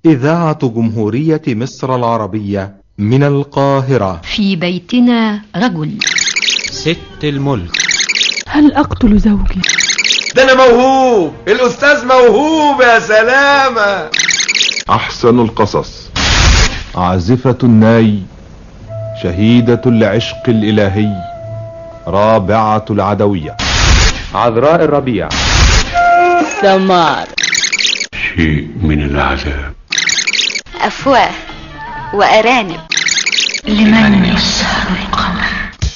إذاعة جمهورية مصر العربية من القاهرة. في بيتنا رجل. ست الملك. هل أقتل زوجي؟ ده أنا موهوب، الأستاذ موهوب يا سلامة. أحسن القصص. عازفة الناي، شهيدة العشق الإلهي، رابعة العدوية، عذراء الربيع، سمار، شيء من العذاب، أفواه وأرانب، لمن يسهر القمر.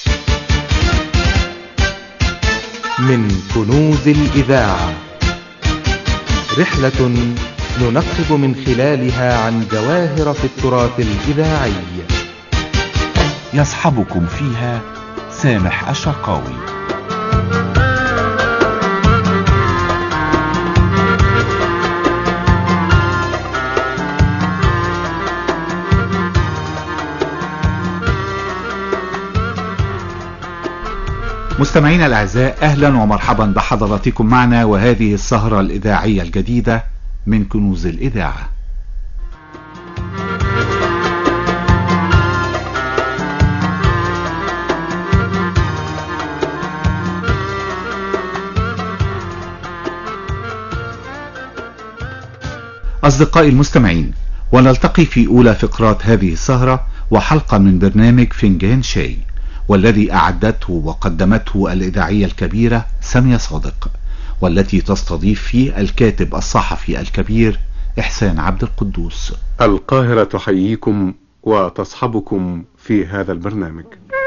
من كنوز الإذاعة، رحلة ننقب من خلالها عن جواهر في التراث الإذاعي. يصحبكم فيها سامح الشرقاوي. مستمعينا الأعزاء، أهلا ومرحبا بحضراتكم معنا، وهذه السهرة الإذاعية الجديدة من كنوز الإذاعة. أصدقائي المستمعين، ونلتقي في أولى فقرات هذه السهرة وحلقة من برنامج فنجان شاي، والذي أعدته وقدمته الإذاعية الكبيرة سامية صادق، والتي تستضيف فيه الكاتب الصحفي الكبير إحسان عبد القدوس. القاهرة تحييكم وتصحبكم في هذا البرنامج.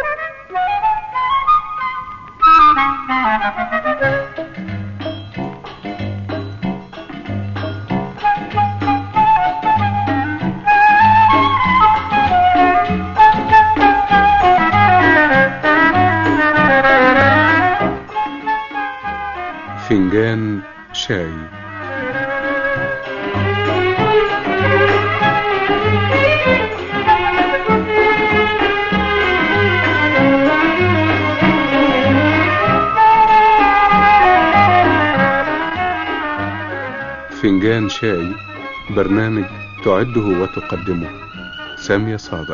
فنجان شاي. فنجان شاي، برنامج تعده وتقدمه سامية صادق.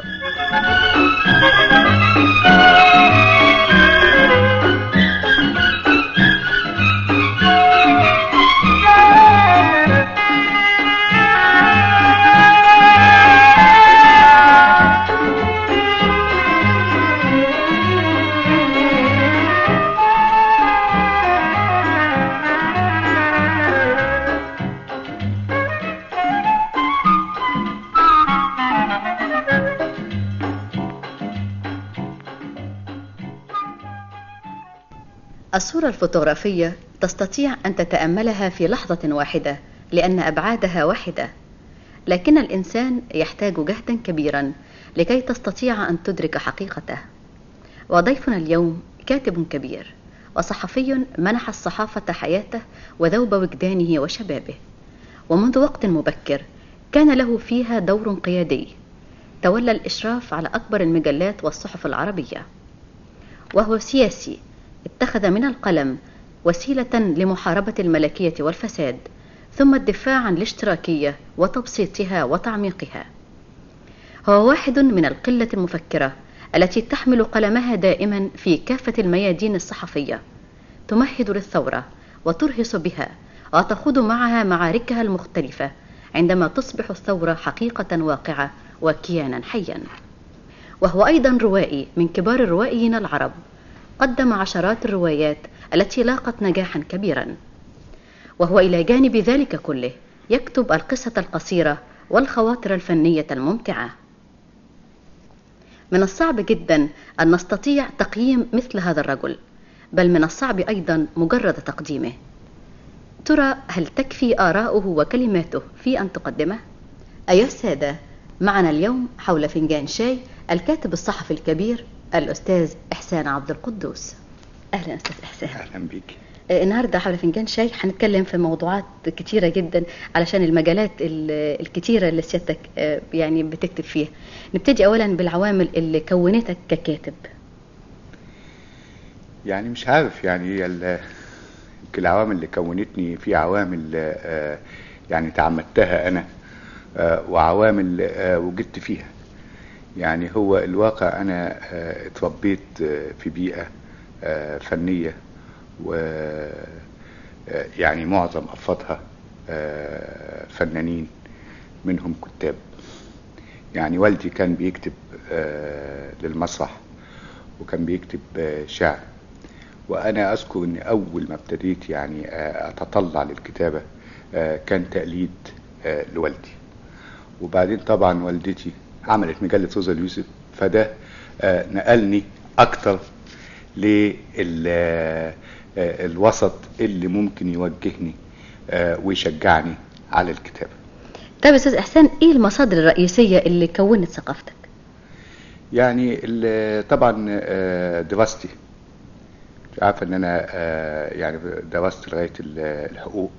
الصورة الفوتوغرافية تستطيع أن تتأملها في لحظة واحدة لأن أبعادها واحدة، لكن الإنسان يحتاج جهدا كبيرا لكي تستطيع أن تدرك حقيقته. وضيفنا اليوم كاتب كبير وصحفي منح الصحافة حياته وذوب وجدانه وشبابه، ومنذ وقت مبكر كان له فيها دور قيادي، تولى الإشراف على أكبر المجلات والصحف العربية. وهو سياسي اتخذ من القلم وسيلة لمحاربة الملكية والفساد، ثم الدفاع عن الاشتراكية وتبسيطها وتعميقها. هو واحد من القلة المفكرة التي تحمل قلمها دائما في كافة الميادين الصحفية، تمهد للثورة وترهص بها وتخوض معها معاركها المختلفة عندما تصبح الثورة حقيقة واقعة وكيانا حيا. وهو أيضا روائي من كبار الروائيين العرب، قدم عشرات الروايات التي لاقت نجاحا كبيرا. وهو إلى جانب ذلك كله يكتب القصة القصيرة والخواطر الفنية الممتعة. من الصعب جدا أن نستطيع تقييم مثل هذا الرجل، بل من الصعب أيضا مجرد تقديمه. ترى هل تكفي آراؤه وكلماته في أن تقدمه؟ أيها السادة، معنا اليوم حول فنجان شاي الكاتب الصحفي الكبير الأستاذ إحسان عبد القدوس. أهلا أستاذ إحسان. أهلا بك. النهاردة حول فنجان شاي هنتكلم في موضوعات كتيرة جدا علشان المجالات الكتيرة اللي سيادتك يعني بتكتب فيها. نبتدي أولا بالعوامل اللي كونتك ككاتب. يعني مش عارف، يعني العوامل اللي كونتني، في عوامل يعني تعمدتها أنا وعوامل وجدت فيها. يعني هو الواقع أنا اتربيت في بيئة فنية، ويعني معظم أفرادها فنانين، منهم كتاب. يعني والدي كان بيكتب للمسرح، وكان بيكتب شعر. وأنا أذكر أن أول ما ابتديت يعني أتطلع للكتابة كان تقليد لوالدي. وبعدين طبعا والدتي عملت مجلة روزا اليوسف، فده نقلني أكتر للوسط اللي ممكن يوجهني ويشجعني على الكتابة. طيب أستاذ إحسان، إيه المصادر الرئيسية اللي كونت ثقافتك؟ يعني طبعا دراستي، عارفة ان انا يعني درست لغاية الحقوق،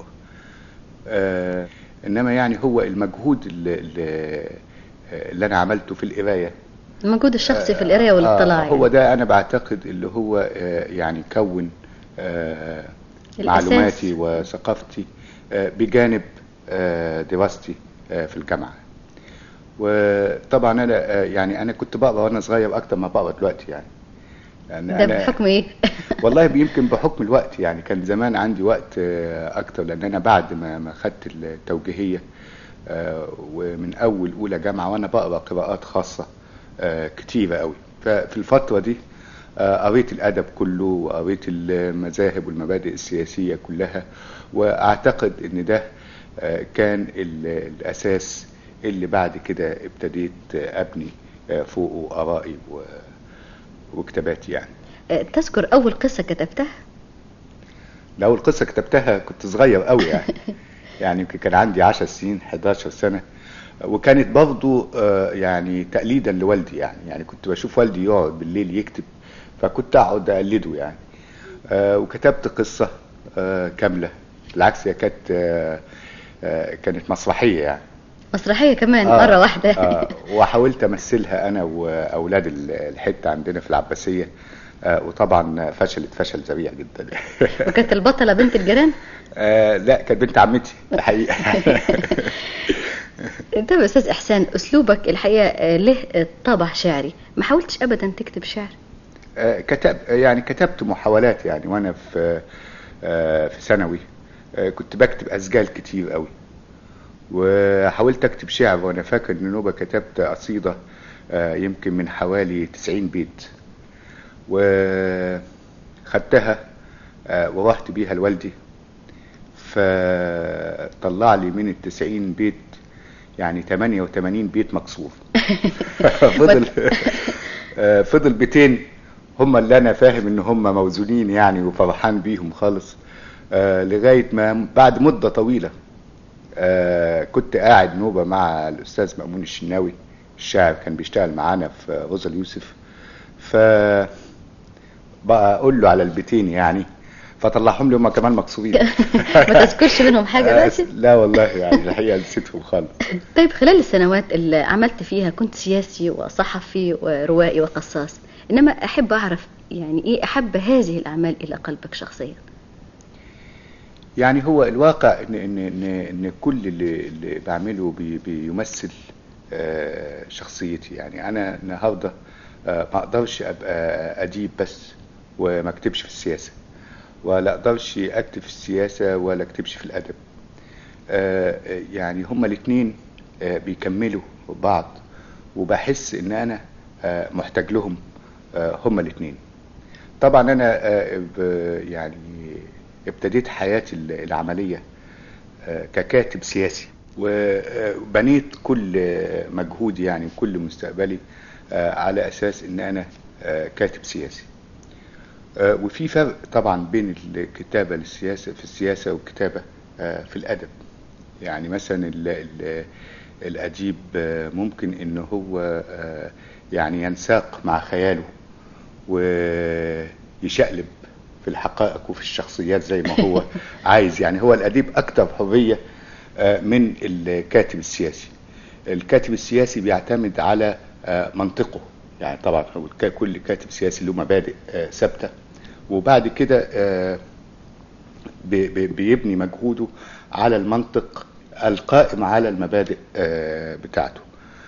انما يعني هو المجهود اللي انا عملته في القراية، المجهود الشخصي في القراية والاطلاع، هو ده انا بعتقد اللي هو يعني كون معلوماتي وثقافتي بجانب دراستي في الجامعة. وطبعا انا يعني انا كنت بقرا وانا صغير اكتر ما بقرا دلوقتي. يعني ده بحكم ايه؟ والله يمكن بحكم الوقت. يعني كان زمان عندي وقت اكتر، لان انا بعد ما خدت التوجيهية ومن اولى جامعة وانا بقرا قراءات خاصة كتيرة قوي. ففي الفترة دي قريت الادب كله، وقريت المذاهب والمبادئ السياسية كلها، واعتقد ان ده كان الاساس اللي بعد كده ابتديت ابني فوقه ارائي وكتاباتي. يعني تذكر اول قصة كتبتها؟ اول قصة كتبتها كنت صغير قوي يعني كان عندي 10 سنين 11 سنة، وكانت برضو يعني تقليدا لوالدي. يعني كنت بشوف والدي يقعد بالليل يكتب، فكنت اقعد اقلده يعني. وكتبت قصة كاملة، بالعكس هي كانت مسرحية، يعني مسرحية كمان مرة واحدة. وحاولت امثلها انا واولاد الحتة عندنا في العباسية، وطبعا فشلت فشل ذريع جدا. وكانت البطلة بنت الجيران؟ لا، كانت بنت عمتي الحقيقة. طب استاذ احسان، اسلوبك الحقيقة له طابع شعري، ما حاولتش ابدا تكتب شعر؟ كتبت محاولات يعني، وانا في ثانوي كنت بكتب اسجال كتير قوي، وحاولت اكتب شعر. وانا فاكر ان نوبة كتبت قصيدة يمكن من حوالي 90 بيت، وخدتها ورحت بيها لوالدي، فطلع لي من 90 بيت يعني 88 بيت مكسور. فضل بيتين هم اللي انا فاهم ان هم موزونين يعني، وفرحان بيهم خالص. لغاية ما بعد مدة طويلة كنت قاعد نوبة مع الأستاذ مأمون الشناوي الشاعر، كان بيشتغل معانا في روزا اليوسف، فبقى أقول له على البيتين يعني، فطلعهم لي هم كمان مكسورين. ما تذكرش منهم حاجة بس؟ لا والله، يعني الحقيقة نسيتهم خالص. طيب خلال السنوات اللي عملت فيها كنت سياسي وصحفي وروائي وقصاص، إنما أحب أعرف يعني إيه أحب هذه الأعمال إلى قلبك شخصيا؟ يعني هو الواقع إن كل اللي بعمله بيمثل شخصيتي. يعني أنا النهاردة ما أقدرش أبقى أديب بس وما أكتبش في السياسة، ولا أقدرش أكتب في السياسة ولا أكتبش في الأدب. يعني هما الاثنين بيكملوا بعض، وبحس إن أنا محتاج لهم هما الاثنين. طبعا أنا يعني ابتديت حياتي العملية ككاتب سياسي، وبنيت كل مجهودي يعني كل مستقبلي على أساس إن أنا كاتب سياسي. وفي فرق طبعا بين الكتابة للسياسة في السياسة والكتابة في الأدب. يعني مثلا الأديب ممكن إنه هو يعني ينساق مع خياله ويشقلب في الحقائق وفي الشخصيات زي ما هو عايز. يعني هو الأديب أكتر حرية من الكاتب السياسي. الكاتب السياسي بيعتمد على منطقه، يعني طبعا كل كاتب سياسي له مبادئ ثابتة، وبعد كده بيبني مجهوده على المنطق القائم على المبادئ بتاعته.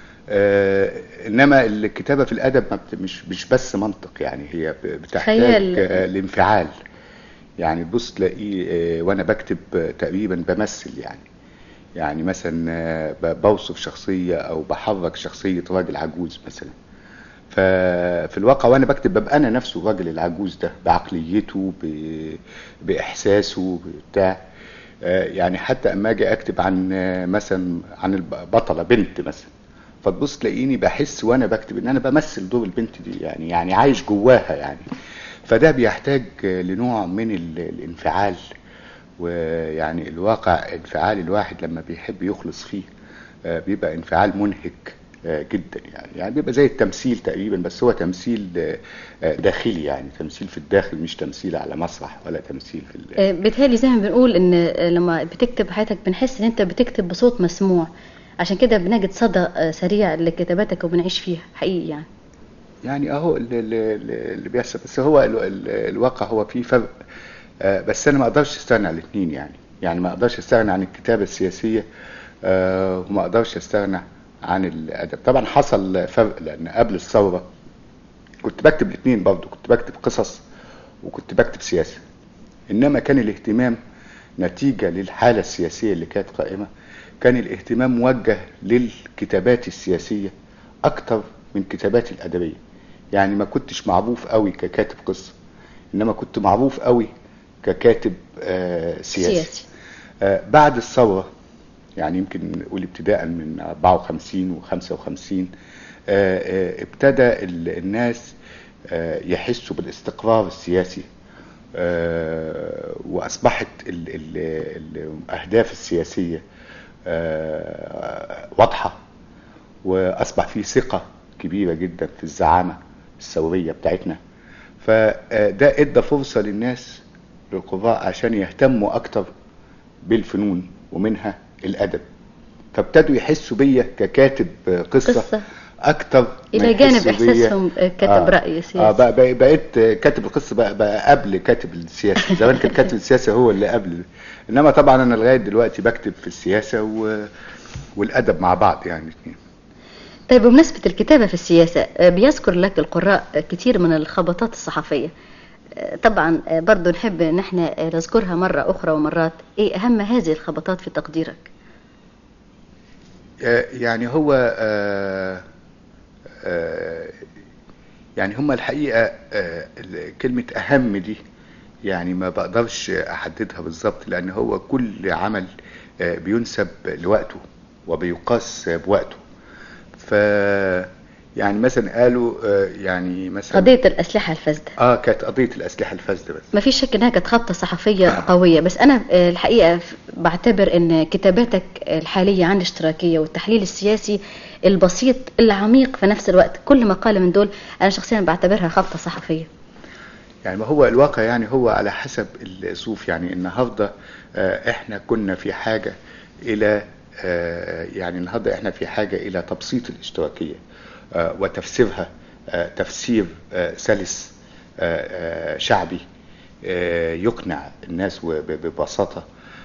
انما الكتابة في الادب مش بس منطق، يعني هي بتحتاج الانفعال. يعني بص تلاقيه وانا بكتب تقريبا بمثل، يعني مثلا بوصف شخصية او بحرك شخصية راجل عجوز مثلا. ففي الواقع وانا بكتب ببقى انا نفسه الراجل العجوز ده بعقليته باحساسه بتاع. يعني حتى اما اجي اكتب عن مثلا عن البطلة بنت مثلا، فتبص تلاقيني بحس وانا بكتب ان انا بمثل دور البنت دي، يعني عايش جواها يعني. فده بيحتاج لنوع من الانفعال، ويعني الواقع انفعال الواحد لما بيحب يخلص فيه بيبقى انفعال منهك جدا، يعني بيبقى زي التمثيل تقريبا، بس هو تمثيل داخلي، يعني تمثيل في الداخل، مش تمثيل على مسرح ولا تمثيل في بيتهيألي زي ما بنقول ان لما بتكتب حياتك بنحس ان انت بتكتب بصوت مسموع، عشان كده بنجد صدى سريع لكتاباتك وبنعيش فيها حقيقي يعني اهو اللي بيحصل. بس هو الواقع هو فيه فرق، بس انا ما اقدرش استغنى عن الاثنين، يعني ما اقدرش استغنى عن الكتابة السياسية وما اقدرش استغنى عن الادب. طبعا حصل فرق، لان قبل الثورة كنت بكتب الاثنين برضه، كنت بكتب قصص وكنت بكتب سياسة، انما كان الاهتمام نتيجة للحالة السياسية اللي كانت قائمة، كان الاهتمام موجه للكتابات السياسية اكتر من كتابات الادبية. يعني ما كنتش معروف قوي ككاتب قصة، انما كنت معروف قوي ككاتب سياسي. بعد الثورة، يعني يمكن نقول ابتداء من 54 و55 ابتدى الناس يحسوا بالاستقرار السياسي، واصبحت الاهداف السياسية واضحة، واصبح في ثقة كبيرة جدا في الزعامة الثورية بتاعتنا. فده ادى فرصة للناس للقراء عشان يهتموا اكتر بالفنون ومنها الادب، فابتدوا يحسوا بيا ككاتب قصة اكتر الى جانب احساسهم كاتب رأي سياسي. بقيت كاتب القصة بقى قبل كاتب السياسة. زمان كان كاتب السياسة هو اللي قبل، انما طبعا انا لغاية دلوقتي بكتب في السياسة والادب مع بعض يعني الاثنين. طيب بمناسبة الكتابة في السياسة، بيذكر لك القراء كتير من الخبطات الصحفية، طبعا برضو نحب ان احنا نذكرها مرة اخرى ومرات. ايه اهم هذه الخبطات في تقديرك؟ يعني هو يعني هم الحقيقة كلمة اهم دي يعني ما بقدرش احددها بالظبط، لان هو كل عمل بينسب لوقته وبيقاس بوقته. ف يعني مثلا قالوا يعني مثلا قضية الأسلحة الفاسدة. كانت قضية الأسلحة الفاسدة، بس ما فيش شك انها كانت خبطة صحفية قوية. بس انا الحقيقة بعتبر ان كتاباتك الحالية عن الاشتراكية والتحليل السياسي البسيط العميق في نفس الوقت، كل مقالة من دول انا شخصيا بعتبرها خبطة صحفية. يعني ما هو الواقع يعني هو على حسب الظروف. يعني النهاردة احنا كنا في حاجة الى يعني النهاردة احنا في حاجة الى تبسيط الاشتراكية وتفسيرها تفسير سلس شعبي يقنع الناس ببساطة.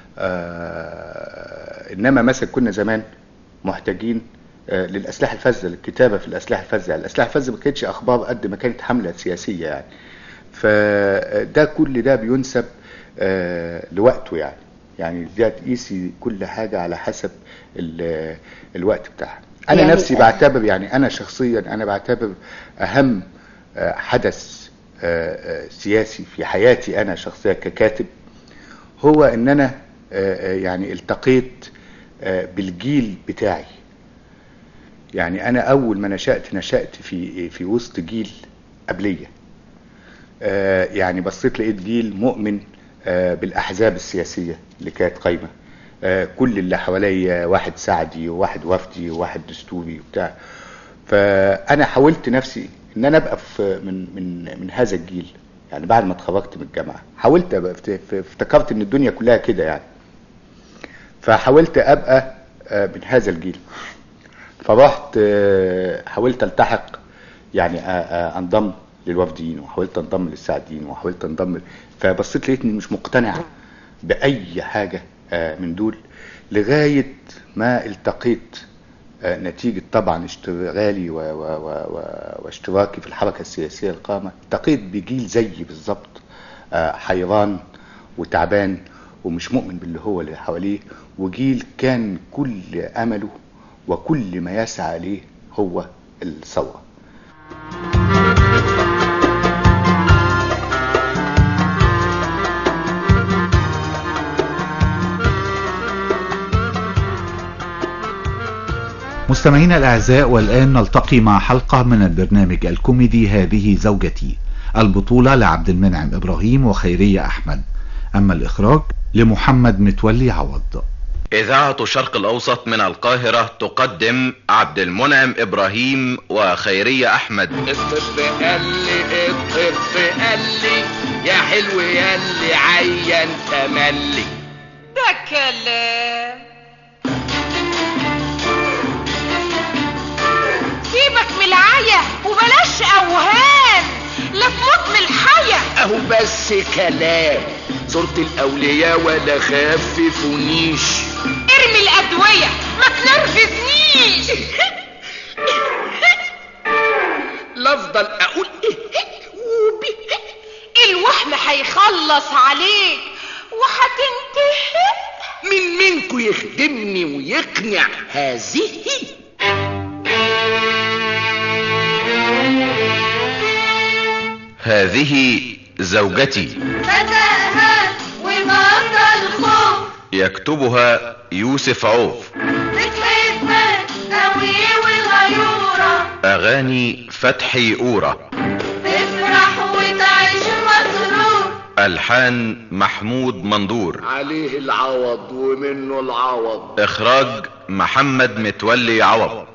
انما مثلا كنا زمان محتاجين للأسلحة الفاسدة، للكتابة في الأسلحة الفاسدة. يعني الأسلحة الفاسدة ما كانتش أخبار قد ما كانت حملة سياسية يعني. فده كل ده بينسب لوقته يعني ده تقيسي كل حاجة على حسب الوقت بتاعها. أنا يعني نفسي بعتبر، يعني أنا شخصيا أنا بعتبر أهم حدث سياسي في حياتي أنا شخصيا ككاتب هو إن أنا يعني التقيت بالجيل بتاعي. يعني أنا أول ما نشأت في وسط جيل قبلية. يعني بصيت لقيت جيل مؤمن بالأحزاب السياسية اللي كانت قايمة. كل اللي حواليا واحد سعدي وواحد وفدي وواحد دستوري وبتاع. فأنا حاولت نفسي إن أنا أبقى من هذا الجيل. يعني بعد ما اتخرجت من الجامعة حاولت افتكرت إن الدنيا كلها كده يعني. فحاولت أبقى من هذا الجيل. فرحت حاولت التحق يعني انضم للوفديين، وحاولت انضم للسعديين، وحاولت انضم. فبصيت لقيتني مش مقتنع بأي حاجة من دول لغاية ما التقيت نتيجة طبعا اشتغالي واشتراكي في الحركة السياسية القامة، التقيت بجيل زيي بالظبط، حيران وتعبان ومش مؤمن باللي هو اللي حواليه، وجيل كان كل أمله وكل ما يسعى ليه هو الثورة. مستمعينا الأعزاء، والآن نلتقي مع حلقة من البرنامج الكوميدي هذه زوجتي، البطولة لعبد المنعم إبراهيم وخيرية أحمد، أما الإخراج لمحمد متولي عوض. إذاعة شرق الأوسط من القاهرة تقدم عبد المنعم إبراهيم وخيرية أحمد. الطب قال لي الطب قال لي يا حلو يا اللي عين تملي. ده كلام. سيبك من العيا وبلاش اوهام، لا تموت من الحيا. اهو بس كلام، صورة الاولياء ولا خففونيش. ارمي الادوية ما تنرفزنيش. لافضل اقول الوهم هيخلص عليك وهتنتهي. منكم يخدمني ويقنع هذه. هذه زوجتي. فتاها ومرضى الخوف. يكتبها يوسف عوف. بتخدمة قوي والغيورة. أغاني فتحي أورا. تفرح وتعيش مسرور. ألحان محمود مندور. عليه العوض ومنه العوض. إخراج محمد متولي عوض.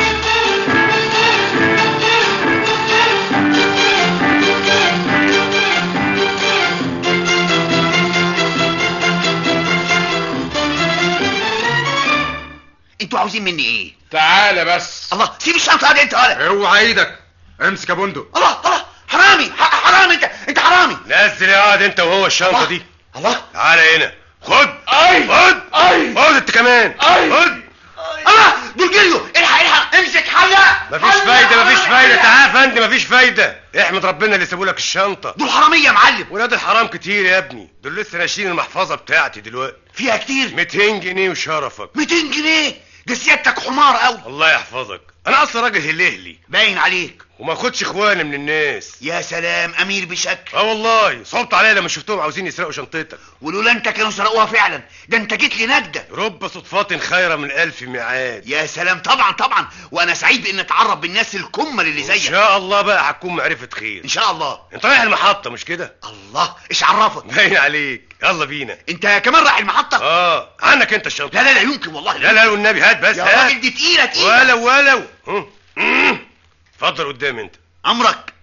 انتوا عاوزين مني ايه؟ تعالى بس. الله، سيب الشنطه دي انت. ولا اوعى ايدك، امسك يا بندق. الله حرامي حرامي، انت حرامي. نزل يا واد انت وهو الشنطه دي. الله، تعالى هنا. خد خد انت كمان. خد. الله، دول جريوا. الحق امسك حاجه. مفيش فايده. تعال يا فندم، مفيش فايده. احمد ربنا اللي سابوا لك الشنطه. دول حراميه يا معلم. ولاد الحرام كتير يا ابني، دول لسه ناشين المحفظه بتاعتي دلوقتي. فيها كتير. 200 جنيه وشرفك. 200 جنيه؟ ده سيادتك حمار قوي. الله يحفظك، انا اصلا راجل هلهلي باين عليك، وما اخدش اخواني من الناس. يا سلام، امير بشكل. والله صوت عليا لما شفتهم عاوزين يسرقوا شنطتك، ولولا انت كانوا سرقوها فعلا. ده انت جيت لي نجده. رب صدفات خيره من 1000 ميعاد. يا سلام، طبعا وانا سعيد بان اتعرف بالناس الكمل اللي زيك. ان شاء الله بقى هتكون معرفه خير ان شاء الله. انت رايح المحطه مش كده؟ الله، ايش عرفك؟ باين عليك. يلا بينا. انت كمان رايح المحطه؟ عنك انت الشنطه. لا يمكن والله. لا والنبي هات بس. يا راجل دي تقيله. ولو اتفضل قدام انت. امرك.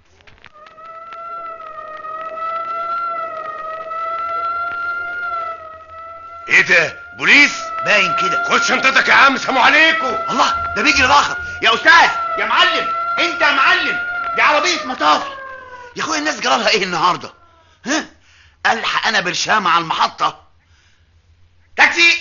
ايه ده؟ بوليس؟ باين كده. خد شنطتك يا عم، سلام عليكم. الله، ده بيجري الاخر. يا استاذ، يا معلم، انت يا معلم، دي عربيه مطافي. يا اخويا الناس جرالها ايه النهارده؟ ها؟ الحق انا برشامه على المحطه. تاكسي.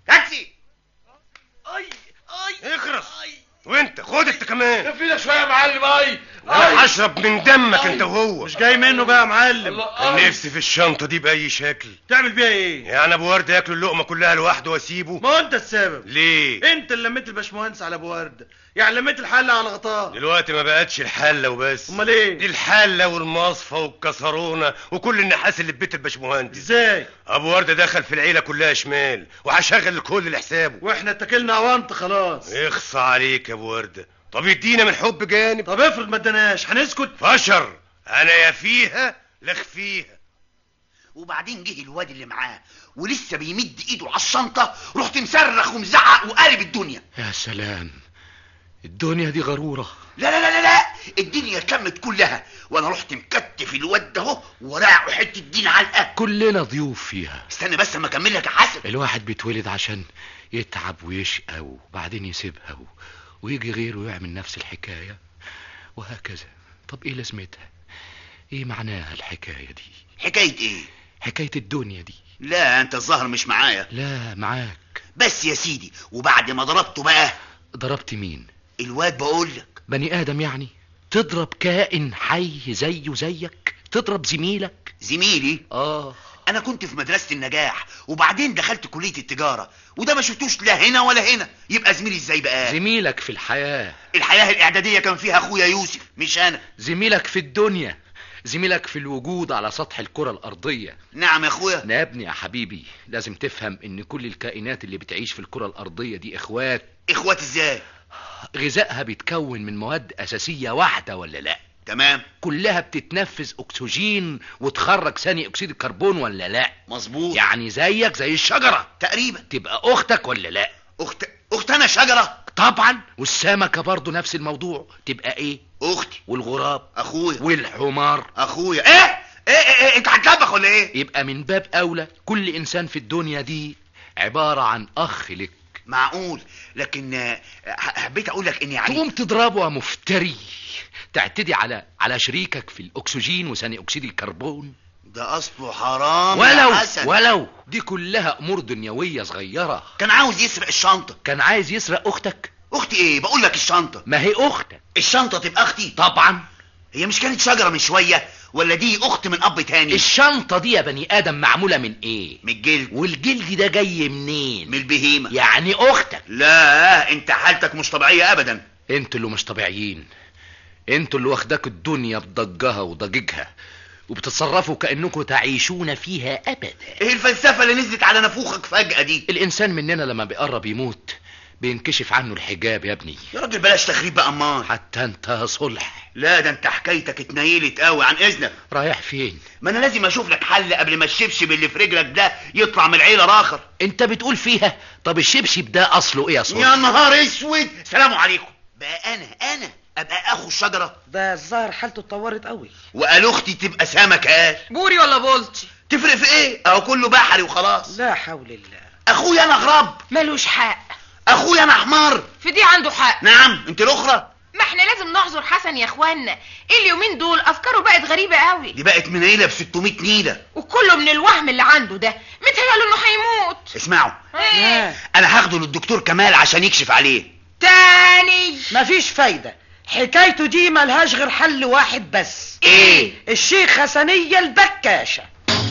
اخرس. وانت خد انت كمان. كفينا شويه يا معلم. انا هشرب من دمك انت وهو. مش جاي منه بقى يا معلم. نفسي في الشنطه دي باي شكل. تعمل بيها ايه؟ يعني ابو ورده ياكل اللقمه كلها لوحده واسيبه؟ ما هو انت السبب. ليه؟ انت اللي لميت الباشمهندس على ابو ورده، يعني لميت الحله على غطاه. دلوقتي ما بقتش الحله وبس. امال ايه؟ دي الحله والمصفى والكسرونه وكل النحاس اللي في بيت الباشمهندس. ازاي؟ ابو ورده دخل في العيله كلها شمال وهشغل الكل لحسابه، واحنا اتكلنا اوانط خلاص. اخصى عليك يا ابو ورده. طب يدينا من حب جانب. طب افرض ما اداناش هنسكت؟ فشر. انا يا فيها لخفيها. وبعدين جه الواد اللي معاه ولسه بيمد ايده على الشنطه، رحت مصرخ ومزعق وقارب الدنيا. يا سلام، الدنيا دي غروره. لا، الدنيا كمت كلها، وانا رحت مكتف الواد ده اهو وراعه حته دين علقه. كلنا ضيوف فيها. استنى بس اما اكمل لك يا حسن. الواحد بيتولد عشان يتعب ويشقى وبعدين يسيبها ويجي غيره يعمل نفس الحكايه وهكذا. طب ايه لازمتها؟ ايه معناها الحكايه دي؟ حكايه ايه؟ حكاية الدنيا دي. لا انت الظاهر مش معايا. لا معاك. بس يا سيدي، وبعد ما ضربته بقى. ضربت مين؟ الواد بقولك. بني ادم يعني؟ تضرب كائن حي زيه زيك؟ تضرب زميلك؟ زميلي؟ انا كنت في مدرسة النجاح وبعدين دخلت كلية التجارة، وده ما شفتوش لا هنا ولا هنا، يبقى زميلي ازاي بقى؟ زميلك في الحياة. الحياة الاعدادية كان فيها اخويا يوسف مش انا. زميلك في الدنيا، زميلك في الوجود على سطح الكرة الارضية. نعم يا اخويا. يا ابني يا حبيبي، لازم تفهم ان كل الكائنات اللي بتعيش في الكرة الارضية دي اخوات. اخوات ازاي؟ غذائها بيتكون من مواد اساسية واحدة ولا لا؟ تمام. كلها بتتنفس اكسجين وتخرج ثاني اكسيد الكربون ولا لا؟ مظبوط. يعني زيك زي الشجرة تقريبا. تبقى اختك ولا لا؟ اخت انا شجرة طبعا. والسمكة برضو نفس الموضوع، تبقى ايه؟ اختي. والغراب اخويا. والحمار اخويا. ايه انت هتلبخ ولا ايه؟ يبقى من باب اولى كل انسان في الدنيا دي عبارة عن اخ لك. معقول، لكن حبيت اقول لك اني يعني تقوم تضربه يا مفتري، تعتدي على شريكك في الاكسجين وثاني اكسيد الكربون. ده اصله حرام يا حسن. ولو دي كلها امور دنيوية صغيرة. كان عاوز يسرق الشنطة. كان عايز يسرق اختك. اختي ايه؟ بقول لك الشنطة. ما هي اختك. الشنطة تبقى اختي طبعا. هي مش كانت شجرة من شوية؟ ولا دي اخت من اب تاني؟ الشنطة دي يا بني ادم معمولة من ايه؟ من الجلد. والجلد ده جاي منين؟ من البهيمة. يعني اختك. لا انت حالتك مش طبيعية ابدا. انتوا اللي مش طبيعيين، انتوا اللي واخداك الدنيا بضجها وضجيجها وبتتصرفوا كأنكم تعيشون فيها ابدا. ايه الفلسفة اللي نزلت على نافوخك فجأة دي؟ الانسان مننا لما بيقرب يموت بينكشف عنه الحجاب يا ابني. يا راجل بلاش تخريب بقى امان. حتى انت صلح. لا ده انت حكايتك اتنيلت قوي. عن اذنك. رايح فين؟ ما انا لازم اشوف لك حل قبل ما الشبشب اللي في رجلك ده يطلع من العيله راخر. انت بتقول فيها؟ طب الشبشب ده اصله ايه يا صلح؟ يا نهار اسود. سلام عليكم. بقى انا ابقى اخو الشجره؟ ده الظاهر حالته اتطورت قوي. وقال اختي تبقى سمكه. بوري ولا بولتي؟ تفرق في ايه؟ اهو كله بحري وخلاص. لا حول الله. اخويا انا غراب. ملوش حق. اخويا انا حمار. في دي عنده حق. نعم. انت الاخرى. ما احنا لازم نعذر حسن يا اخوانا، اليومين دول افكاره بقت غريبه قوي. دي بقت من عيله ب 600 نيله، وكله من الوهم اللي عنده ده. متهيأله انه هيموت. اسمعوا انا هاخده للدكتور كمال عشان يكشف عليه. تاني مفيش فايده، حكايته دي ملهاش غير حل واحد بس. ايه؟ الشيخ حسنية البكاشة.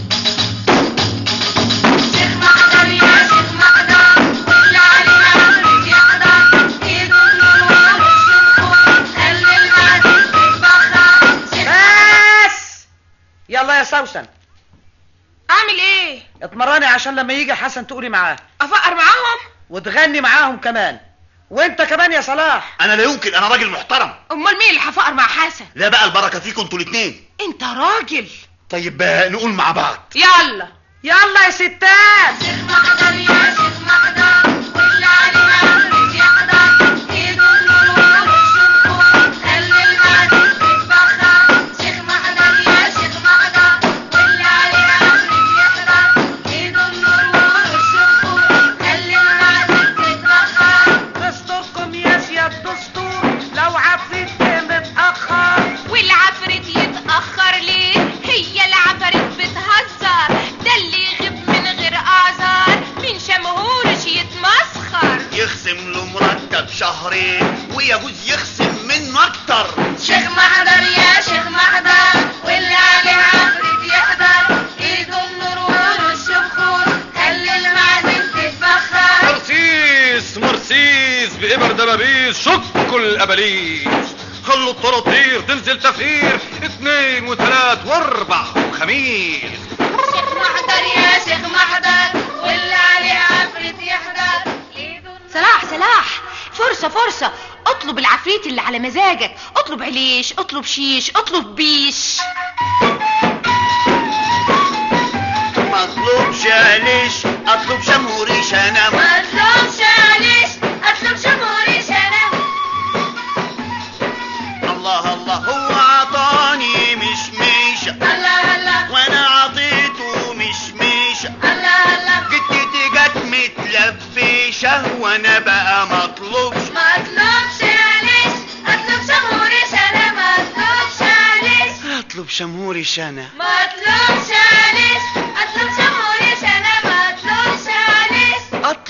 شيخ محضر يا شيخ محضر، واللي علينا يريد يحضر، ايده النور والشمس خلي المعدن تتبخر. بس يلا يا سوسن. اعمل ايه؟ اتمرني عشان لما يجي حسن تقولي معاه. افقر معاهم وتغني معاهم كمان. وانت كمان يا صلاح. انا لا يمكن، انا راجل محترم. امال مين اللي هفقر مع حسن؟ لا بقى البركه فيكم انتوا الاثنين. انت راجل. طيب نقول مع بعض. يلا يلا يا ستات. شيخ محضر يا شيخ محضر، واللي علينا يريد يحضر، ايده النور والشمس خلي المعدن تتبخر. شيخ محضر يا شيخ محضر، واللي علينا يريد يحضر، ايده النور والشمس خلي المعدن تتبخر. دستوركم يا سياد دستور، لو عفريت متأخر. والعفريت يتأخر ليه؟ هي العفريت بتهزر، ده اللي يغيب من غير اعذار مين شمهورش يتمسخر. يخصم له مرتب شهرين ويجوز يخصم منه اكتر. شيخ محضر يا شيخ محضر، واللي عليه عفريت يحضر، ايده النور والشبخور خلي المعدن تتبخر. مرسيس مرسيس بإبر دبابيس شكوا الأباليس، خلوا الطراطير تنزل تفير 2 و3 و4 وخميس. شيخ محضر يا شيخ محضر، واللي عليه عفريت يحضر. سلاح فرصة اطلب العفريت اللي على مزاجك، اطلب عليش، اطلب شيش، اطلب بيش. ما اطلبش عليش، اطلب شمهوريش انا. ما اطلبش عليش، اطلب شمهوريش انا. الله الله هو عطاني مشميشة، الله الله وانا عطيته مشميشة، الله الله جدتي جت متلبشة وانا بقى مطلوبش. ما اطلبش عليش، اطلب شمهوريش انا. ما اطلبش عليش، اطلب شمهوريش انا. ما اطلبش عليش،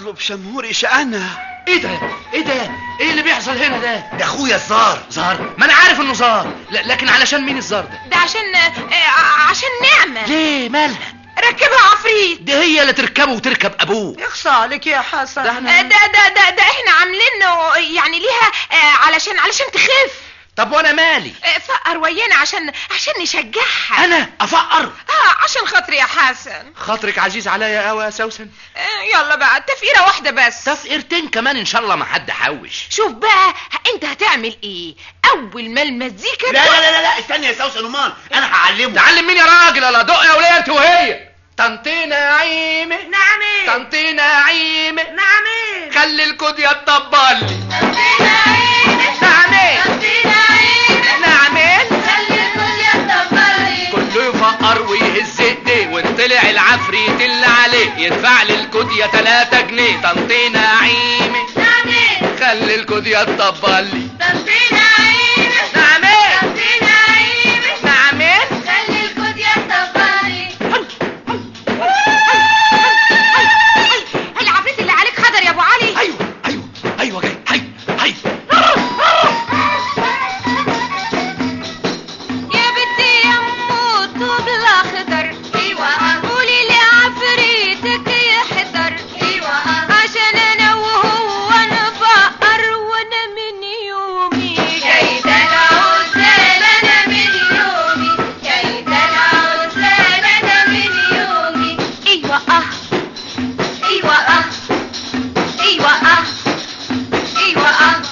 اطلب شمهوري شأنها. ايه ده؟ ايه اللي بيحصل هنا ده؟ ده اخويا الزار. زار؟ ما انا عارف انه زار، لكن علشان مين الزار ده؟ ده عشان نعمة. ليه مالها؟ ركبها عفريت. دي هي اللي تركبه وتركب ابوه. يخصى عليك يا حسن. ده احنا عاملينه يعني ليها علشان تخف. طب وانا مالي؟ فقر ويانا عشان نشجعها. انا افقر؟ عشان خاطري يا حسن. خاطرك عزيز عليا قوي يا سوسن. يلا بقى تفقيرة واحدة بس. تفقيرتين كمان ان شاء الله ما حد حوش. شوف بقى انت هتعمل ايه اول ما المزيكا. لا استني يا سوسن امال انا هعلمه. تعلم مين يا راجل؟ لا دق يا وليه انت وهي. طنطينا عيمه. نعمين. طنطينا عيمه. نعمين. خلي الكودية تطبلي. طنطينا عيمه. نعمين. طنطينا عيمه. نعمين. خلي الكودية تطبلي. كله يفقر ويهز ايديه وطلع العفريت اللي عليه يدفع لي الكودية 3 جنيه. طنطينا عيمه. نعمين. خلي الكودية تطبلي. طنطينا عيمه. نعمين. طنطينا عيمه. نعمين. خلي الكودية تطبلي. العفريت اللي عليك خضر يا ابو علي. ايوه جاي. هاي يا بنتي يا اموت بالاخضر. ايوه. قولي لي عفريتك يحضر. ايوه. عشان انا وهو نفقر وانا من يومي جاي العزال. انا من يومي جاي العزال. انا من يومي. ايوه ايوه ايوه ايوه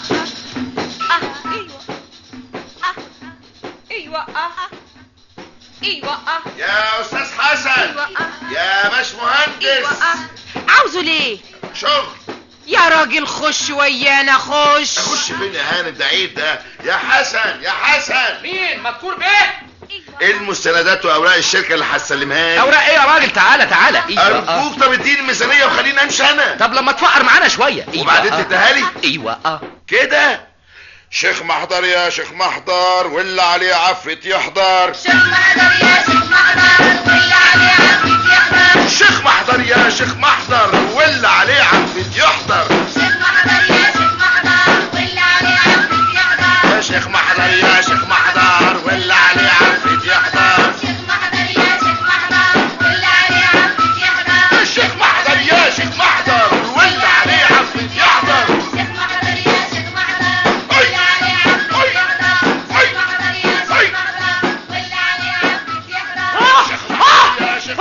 ايوه يا استاذ حسن. يا باش مهندس. عاوزه ليه؟ شغل. يا راجل خش ويانا خش. اخش فين يا هانم؟ ده عيب ده. يا حسن. مين؟ مذكور بيه؟ ايه المستندات واوراق الشركه اللي هتسلمها لي؟ اوراق ايه يا راجل؟ تعالى. ارجوك طب اديني الميزانيه وخليني امشي انا. طب لما تفقر معانا شويه. وبعدين تديها لي. ايوه كده. شيخ محضر يا شيخ محضر واللي عليه عفريت يحضر. شيخ محضر يا شيخ محضر واللي عليه عفريت يحضر. شيخ محضر يا شيخ محضر واللي عليه عفريت يحضر. شيخ محضر يا شيخ محضر واللي عليه عفريت يحضر. يا شيخ محضر يا شيخ محضر واللي عليه عفريت يحضر. شيخ محضر يا شيخ محضر واللي عليه عفريت يحضر. الشيخ محضر يا شيخ محضر واللي عليه عفريت يحضر. شيخ محضر يا شيخ محضر واللي عليه عفريت يحضر. شيخ محضر يا شيخ محضر واللي عليه عفريت يحضر.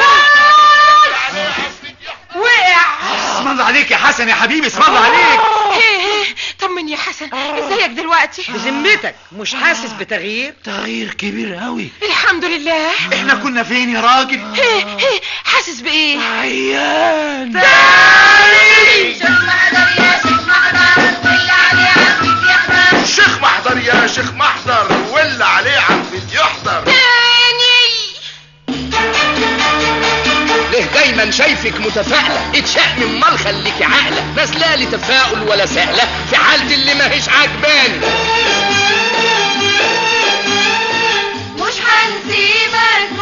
وقع. اسم الله عليك يا حسن يا حبيبي، اسم الله عليك. طمني يا حسن، ازيك دلوقتي؟ بذمتك مش حاسس بتغيير؟ تغيير كبير قوي. الحمد لله. احنا كنا فين يا راجل؟ حاسس بايه؟ عيان. شيخ محضر يا شيخ محضر واللي عليه عفريت يحضر. شيخ محضر يا شيخ محضر واللي عليه عفريت يحضر. ليه دايما شايفك متفائلة؟ اتشأن امال خليكي عاقلة. نازله لي تفاؤل ولا سهلة في حالة اللي ماهيش عجباني. مش هنسيبك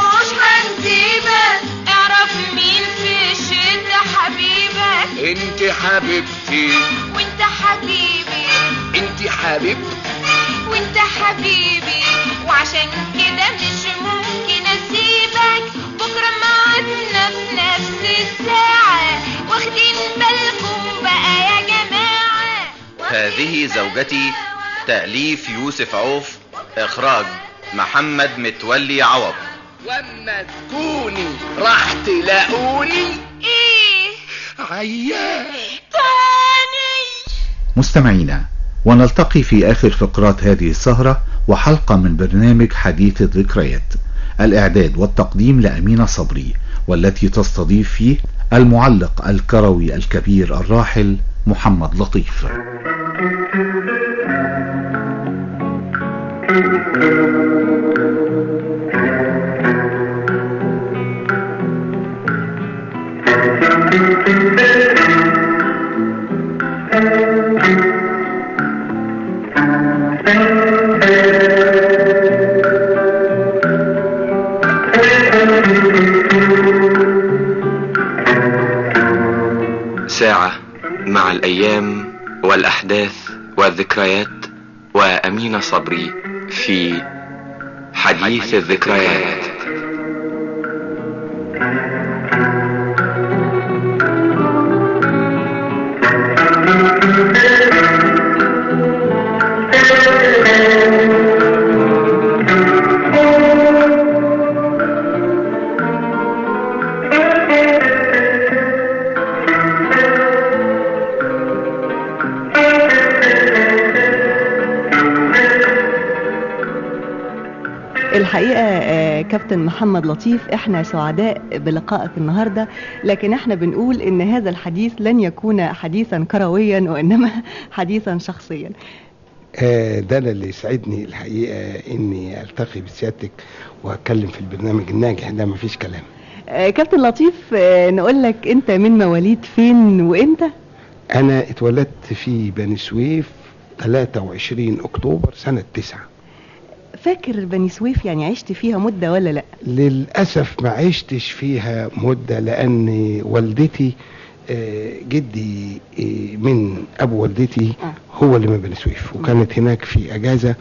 اعرف مين في الشدة حبيبك. انت حبيبتي وانت حبيبي. انت حبيبتي وانت حبيبي. وعشان كده مش ممكن اسيبك. بكرة معادنا في نفس الساعة. واخدين بالكم بقى يا جماعة. هذه زوجتي. تأليف يوسف عوف. إخراج محمد متولي عوض. واما تكوني راح تلاقوني ايه عيان تاني. مستمعينا، ونلتقي في آخر فقرات هذه السهرة وحلقة من برنامج حديث الذكريات. الإعداد والتقديم لأمينة صبري، والتي تستضيف فيه المعلق الكروي الكبير الراحل محمد لطيف. ساعة الأيام والأحداث والذكريات وأمين صبري في حديث الذكريات. الحقيقة كابتن محمد لطيف، احنا سعداء بلقائك النهاردة، لكن احنا بنقول ان هذا الحديث لن يكون حديثا كرويا وانما حديثا شخصيا. ده أنا اللي يسعدني الحقيقة اني التقي بسيادتك واتكلم في البرنامج الناجح ده، مفيش كلام. كابتن لطيف، نقول لك انت من مواليد فين وامتى؟ انا اتولدت في بني سويف 23 اكتوبر سنة 9. فاكر بني سويف يعني عشت فيها مدة ولا لا؟ للأسف ما عشتش فيها مدة، لأن والدتي جدي من أبو والدتي هو اللي من بني سويف، وكانت هناك في أجازة،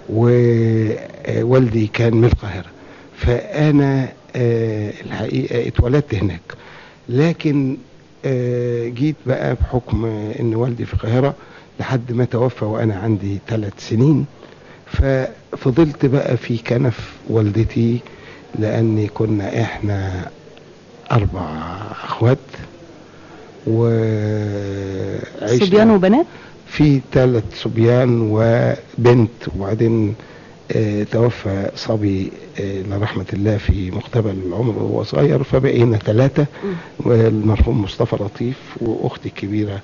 ووالدي كان من القاهرة، فأنا الحقيقة اتولدت هناك. لكن جيت بقى بحكم ان والدي في القاهرة لحد ما توفى وأنا عندي 3 سنين، ففضلت بقى في كنف والدتي، لأني كنا احنا 4 اخوات وعشنا صبيان وبنات، في 3 صبيان وبنت، وبعدين توفى صبي لرحمة الله في مقتبل العمر وهو صغير، فبقينا 3، والمرحوم مصطفى لطيف واختي الكبيرة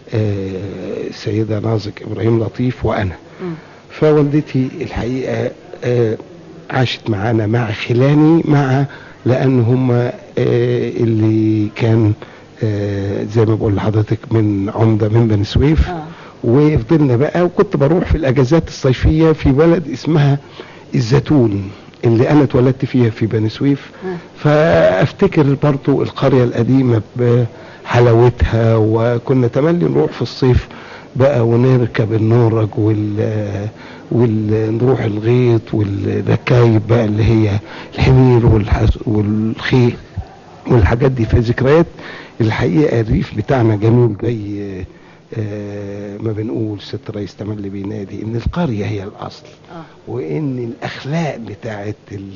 سيدة نازك ابراهيم لطيف وانا. فوالدتي الحقيقة عاشت معانا مع خلاني، لأن هم اللي كان زي ما بقول لحضرتك من عمدة من بني سويف. وفضلنا بقى، وكنت بروح في الأجازات الصيفية في بلد اسمها الزيتون اللي أنا اتولدت فيها في بني سويف. فأفتكر برضو القرية القديمة بحلاوتها، وكنا تملي نروح في الصيف بقى ونركب النورج ونروح الغيط والركايب بقى اللي هي الحمير والخيل والحاجات دي. في ذكريات الحقيقة الريف بتاعنا جميل، زي ما بنقول ست رئيس تملي بينادي ان القرية هي الاصل، وان الاخلاق بتاعت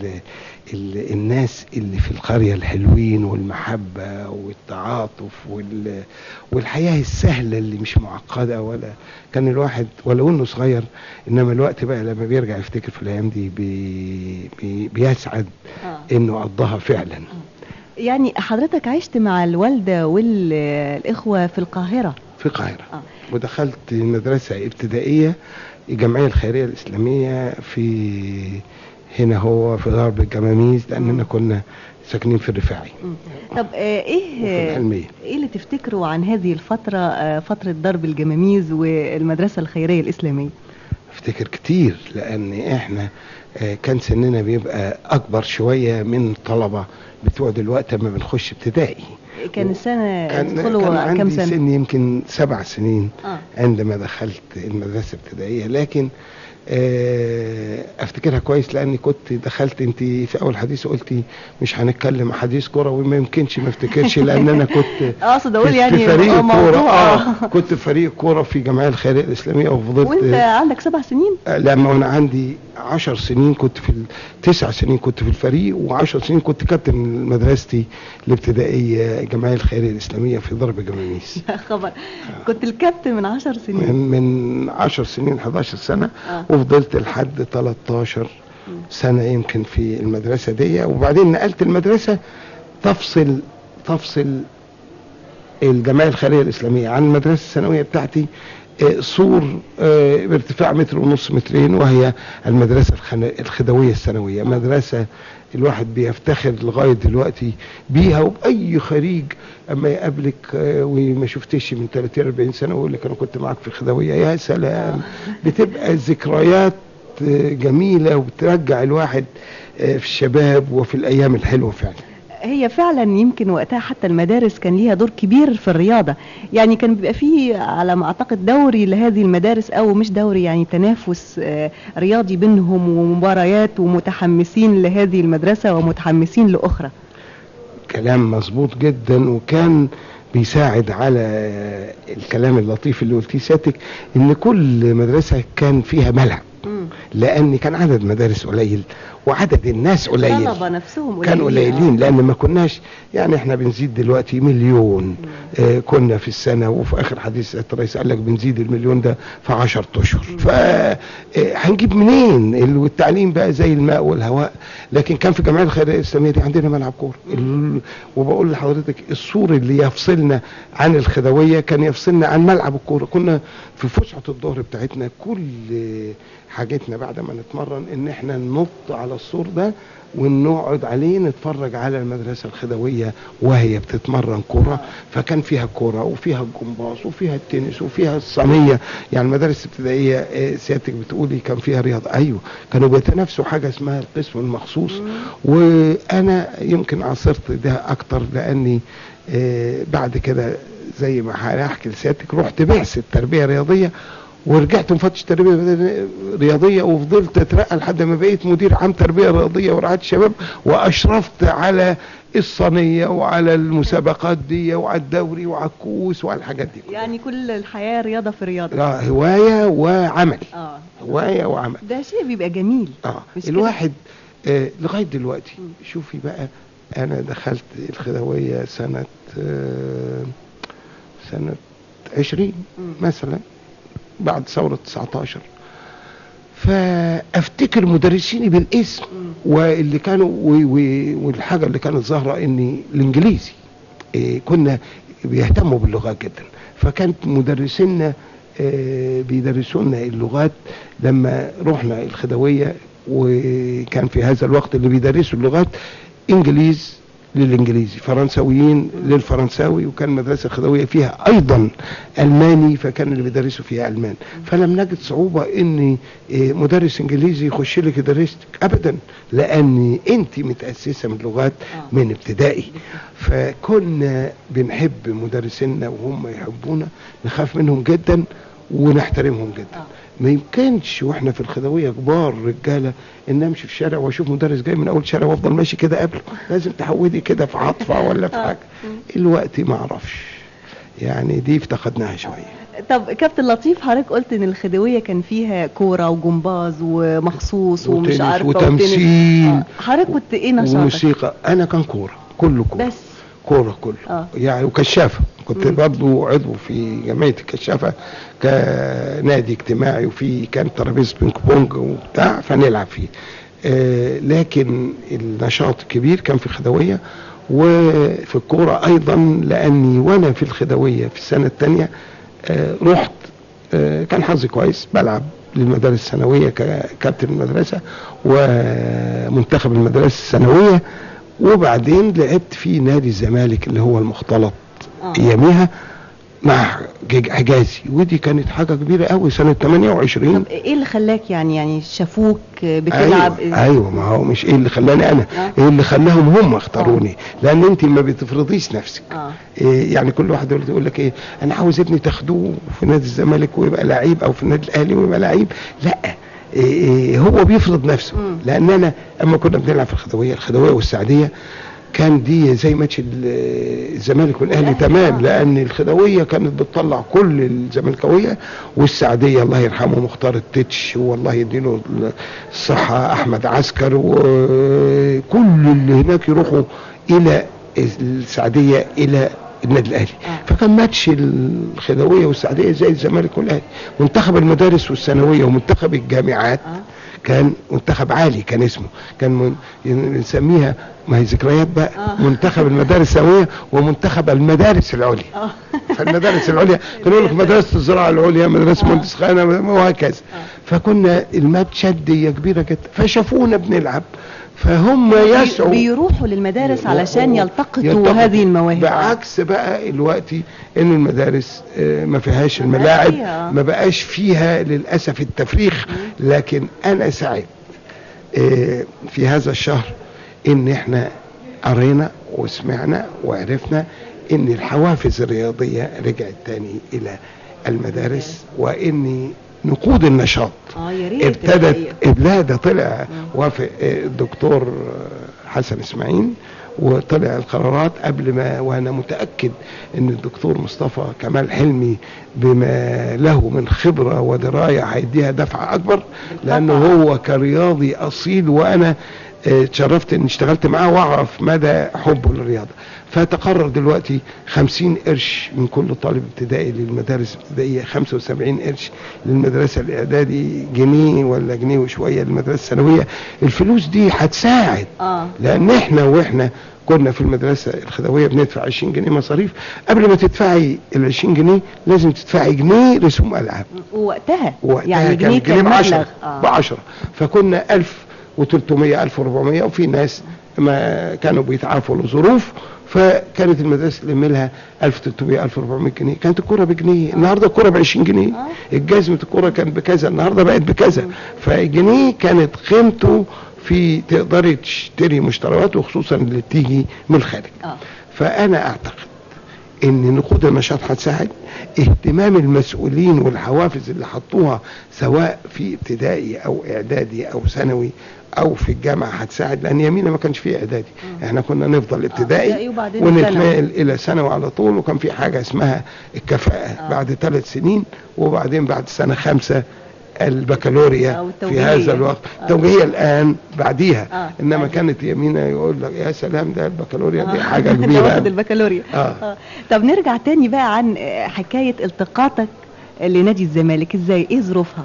الناس اللي في القرية الحلوين والمحبة والتعاطف والحياة السهلة اللي مش معقدة، ولا كان الواحد ولو انه صغير، انما الوقت بقى لما بيرجع يفتكر في الايام دي بيسعد انه قضاها فعلا. يعني حضرتك عشت مع الوالدة والاخوة في القاهرة؟ في القاهرة. ودخلت مدرسة ابتدائية الجمعية الخيرية الإسلامية في هنا هو في غرب الجماميز، لأننا كنا ساكنين في الرفاعي. طب ايه اللي تفتكروا عن هذه الفترة، فترة ضرب الجماميز والمدرسة الخيرية الإسلامية؟ افتكر كتير، لأن احنا كان سننا بيبقى أكبر شوية من الطلبة بتوع دلوقتي لما بنخش ابتدائي. كان السنة تدخلوا كان عندي كم سنة؟ سن يمكن 7 سنين عندما دخلت المدرسة الابتدائية. لكن افتكرها كويس، لاني كنت دخلت، انت في اول حديث قلتي مش هنتكلم حديث كوره، وما يمكنش ما افتكرش، لان انا كنت اقصد اقول يعني في فريق كوره. كنت في فريق كوره في الجمعيه الخيريه الاسلاميه، وفضلت. وانت عندك 7 سنين؟ لما انا عندي 10 سنين كنت في 9 سنين كنت في الفريق، و10 سنين كنت كابتن مدرستي الابتدائيه الجمعيه الخيريه الاسلاميه في ضرب الجماميس. يا خبر، كنت الكابتن من 10 سنين؟ من 10 سنين 11 سنه. وفضلت لحد 13 سنة يمكن في المدرسة دي، وبعدين نقلت المدرسة تفصل الجمعية الخيرية الإسلامية عن المدرسة الثانوية بتاعتي سور بارتفاع 1.5 متر 2 متر، وهي المدرسة الخدوية الثانوية. مدرسة الواحد بيفتخر لغاية دلوقتي بيها، وبأي خريج اما يقابلك وما شفتش من 30-40 سنة ويقول لك انا كنت معك في الخدوية، يا سلام. بتبقى ذكريات جميلة وبترجع الواحد في الشباب وفي الايام الحلوة فعلا. هي فعلا يمكن وقتها حتى المدارس كان ليها دور كبير في الرياضة، يعني كان بيبقى فيه على ما اعتقد دوري لهذه المدارس او مش دوري، يعني تنافس رياضي بينهم ومباريات ومتحمسين لهذه المدرسة ومتحمسين لأخرى. كلام مظبوط جدا، وكان بيساعد على الكلام اللطيف اللي قلتيه سيادتك ان كل مدرسة كان فيها ملعب، لان كان عدد مدارس قليل وعدد الناس قليل، طلبة نفسهم كانوا قليلين، لان ما كناش يعني احنا بنزيد دلوقتي مليون كنا في السنة، وفي اخر حديث الرئيس قال لك بنزيد المليون ده في 10 اشهر، فهنجيب منين؟ والتعليم بقى زي الماء والهواء. لكن كان في الجمعية الخيرية الإسلامية دي عندنا ملعب كورة، وبقول لحضرتك السور اللي يفصلنا عن الخدوية كان يفصلنا عن ملعب الكورة. كنا في فسحة الظهر بتاعتنا كل حاجتنا بعد ما نتمرن ان احنا ننط على السور ده ونقعد عليه نتفرج على المدرسة الخدوية وهي بتتمرن كورة. فكان فيها كورة وفيها الجمباز وفيها التنس وفيها الصينية. يعني المدارس الابتدائية سيادتك بتقولي كان فيها رياضة، ايوه كانوا بيتنافسوا حاجة اسمها القسم المخصوص، وانا يمكن عاصرت ده اكتر لاني بعد كده زي ما هحكي لسيادتك رحت بعثة تربية رياضية ورجعت مفتش تربية رياضية وفضلت اترقى لحد ما بقيت مدير عام تربية رياضية ورعاية الشباب، واشرفت على الصينية وعلى المسابقات دي وعلى الدوري وعلى الكؤوس وعلى الحاجات دي. يعني كل الحياة رياضة في رياضة. لا هواية وعمل. هواية وعمل. ده شيء بيبقى جميل. الواحد لغاية دلوقتي شوفي بقى، انا دخلت الخدوية سنة 20 مثلا بعد ثورة 19، فافتكر مدرسيني بالاسم واللي كانوا والحاجة اللي كانت ظاهرة ان الانجليزي كنا بيهتموا باللغات جدا، فكانت مدرسينا بيدرسونا اللغات لما رحنا الخدوية، وكان في هذا الوقت اللي بيدرسوا اللغات انجليز للانجليزي، فرنساويين للفرنساوي، وكان المدرسه الخدويه فيها ايضا الماني، فكان اللي بيدرسوا فيها المان. فلم نجد صعوبه ان مدرس انجليزي يخش لك يدرسك ابدا، لان انت متاسسه من لغات من ابتدائي. فكنا بنحب مدرسينا وهم يحبونا، نخاف منهم جدا ونحترمهم جدا. ما يمكنش واحنا في الخدويه كبار رجاله ان امشي في الشارع واشوف مدرس جاي من اول شارع وافضل ماشي كده قبله، لازم تحودي كده في عطفه ولا في حاجه. الوقت ما اعرفش، يعني دي افتقدناها شويه. طب كابتن لطيف، حضرتك قلت ان الخدويه كان فيها كوره وجمباز ومخصوص ومش عارفه وتمثيل. حضرتك كنت ايه نشاطك؟ وموسيقى. انا كان كوره، كله كوره بس كوره كله يعني، وكشافه كنت برضو عضو في جمعيه الكشافه كنادي اجتماعي، وفي كان ترابيزه بينج بونج وبتاع فنلعب فيه. لكن النشاط الكبير كان في الخدويه وفي الكوره ايضا، لاني وانا في الخدويه في السنه الثانيه رحت كان حظي كويس بلعب للمدارس الثانويه ككابتن المدرسه ومنتخب المدارس الثانويه، وبعدين لعبت في نادي الزمالك اللي هو المختلط اياميها مع حجازي، ودي كانت حاجه كبيره قوي سنه 28. طب ايه اللي خلاك يعني شافوك بتلعب؟ ايوه ما هو مش ايه اللي خلاني انا، ايه اللي خلاهم هم اختاروني، لان انت ما بتفرضيش نفسك. يعني كل واحد يقول لك ايه، انا عاوز ابني تاخدوه في نادي الزمالك ويبقى لعيب، او في النادي الاهلي ويبقى لعيب. لا، هو بيفرض نفسه. لان انا اما كنا بنلعب في الخدويه والسعديه كان دي زي ماتش الزمالك والاهلي تمام، لان الخدويه كانت بتطلع كل الزملكاويه، والسعديه الله يرحمه مختار التتش والله يديله الصحه احمد عسكر، وكل اللي هناك يروحوا الى السعديه الى النادي الاهلي. فكان ماتش الخدويه والسعديه زي الزمالك والاهلي. منتخب المدارس والثانويه ومنتخب الجامعات كان منتخب عالي، كان اسمه كان نسميها، ما هي ذكريات بقى، منتخب المدارس الثانويه ومنتخب المدارس العليا. فالمدارس العليا كانوا يقول لك مدرسه الزراعه العليا، مدرسه مهندس خانه وهكذا. فكنا الماتشات دي كبيره جدا، فشافونا بنلعب فهم يسعوا بيروحوا للمدارس علشان يلتقطوا هذه المواهب. بعكس بقى الوقت ان المدارس ما فيهاش الملاعب، ما بقاش فيها للاسف التفريخ. لكن انا سعيد في هذا الشهر ان احنا قرينا وسمعنا وعرفنا ان الحوافز الرياضية رجعت تاني الى المدارس، وان نقود النشاط ابتدت. لا ده طلع وافق الدكتور حسن اسماعيل، وطلع القرارات قبل ما، وانا متأكد ان الدكتور مصطفى كمال حلمي بما له من خبرة ودراية هيديها دفعة اكبر، لانه هو كرياضي اصيل، وانا اتشرفت ان اشتغلت معاه واعرف مدى حبه للرياضة. فتقرر دلوقتي 50 قرش من كل طالب ابتدائي للمدارس الابتدائية، 75 قرش للمدرسة الاعدادي، جنيه ولا جنيه وشوية للمدرسة الثانوية. الفلوس دي هتساعد، لان احنا كنا في المدرسة الخدوية بندفع 20 جنيه مصاريف. قبل ما تدفعي ال 20 جنيه لازم تدفعي جنيه رسوم العاب، وقتها يعني جنيه كان ب10 ب10. فكنا 1300 1400، وفي ناس ما كانوا بيتعافوا لظروف، فكانت المدرسة اللي لها 1300 1400 جنيه. كانت الكرة بجنيه، النهارده الكرة ب 20 جنيه. الجزمة الكرة كان بكذا، النهارده بقت بكذا. فالجنيه كانت قيمته في تقدري تشتري مشتريات، وخصوصا اللي بتيجي من الخارج. فانا اعتقد ان نقود النشاط هتساعد، اهتمام المسؤولين والحوافز اللي حطوها سواء في ابتدائي او اعدادي او ثانوي او في الجامعة هتساعد، لان يمينا ما كانش فيه اعدادي. احنا كنا نفضل ابتدائي ونتنقل الى ثانوي على طول، وكان في حاجة اسمها الكفاءة بعد 3 سنين، وبعدين بعد سنة 5 البكالوريا في هذا الوقت. التوجيهية الآن بعديها، إنما كانت يمينة يقول لك يا سلام ده البكالوريا دي حاجة كبيرة. واخد البكالوريا. طب نرجع تاني بقى عن حكاية التقاطك لنادي الزمالك، ازاي، ايه ظروفها؟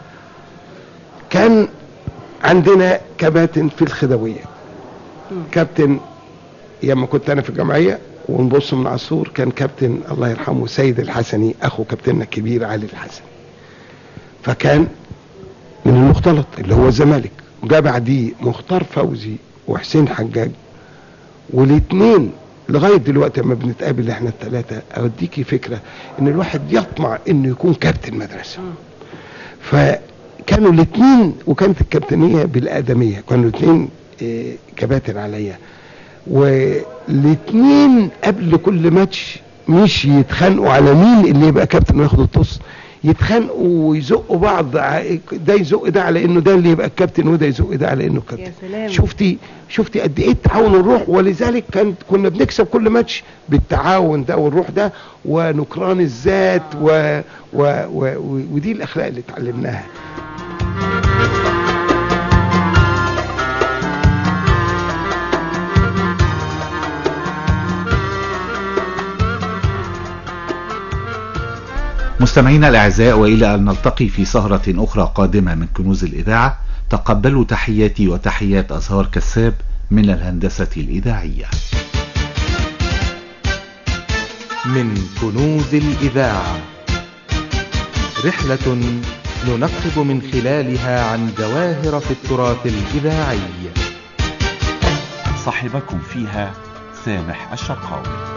كان عندنا كباتن في الخدوية. كابتن ياما كنت أنا في الجمعية ونبص من عصور، كان كابتن الله يرحمه سيد الحسني، أخو كابتننا الكبير علي الحسني. فكان من المختلط اللي هو الزمالك، وجاء بعديه مختار فوزي وحسين حجاج، والاثنين لغاية دلوقتي لما بنتقابل احنا الثلاثة اوديكي فكرة ان الواحد يطمع انه يكون كابتن مدرسة. فكانوا الاثنين، وكانت الكابتنية بالآدمية، كانوا الاثنين كباتن عليا، والاثنين قبل كل ماتش مش يتخانقوا على مين اللي يبقى كابتن وياخد الطص، يتخانقوا ويزقوا بعض، ده يزق ده على انه ده اللي يبقى الكابتن، وده يزق ده على انه الكابتن. يا سلام. شفتي قد ايه التعاون والروح، ولذلك كنا بنكسب كل ماتش بالتعاون ده والروح ده ونكران الذات ودي الاخلاق اللي اتعلمناها. مستمعينا الأعزاء، وإلى أن نلتقي في سهرة أخرى قادمة من كنوز الإذاعة، تقبلوا تحياتي وتحيات أزهار كساب من الهندسة الإذاعية. من كنوز الإذاعة، رحلة ننقب من خلالها عن جواهر في التراث الإذاعي. صاحبكم فيها سامح الشرقاوي.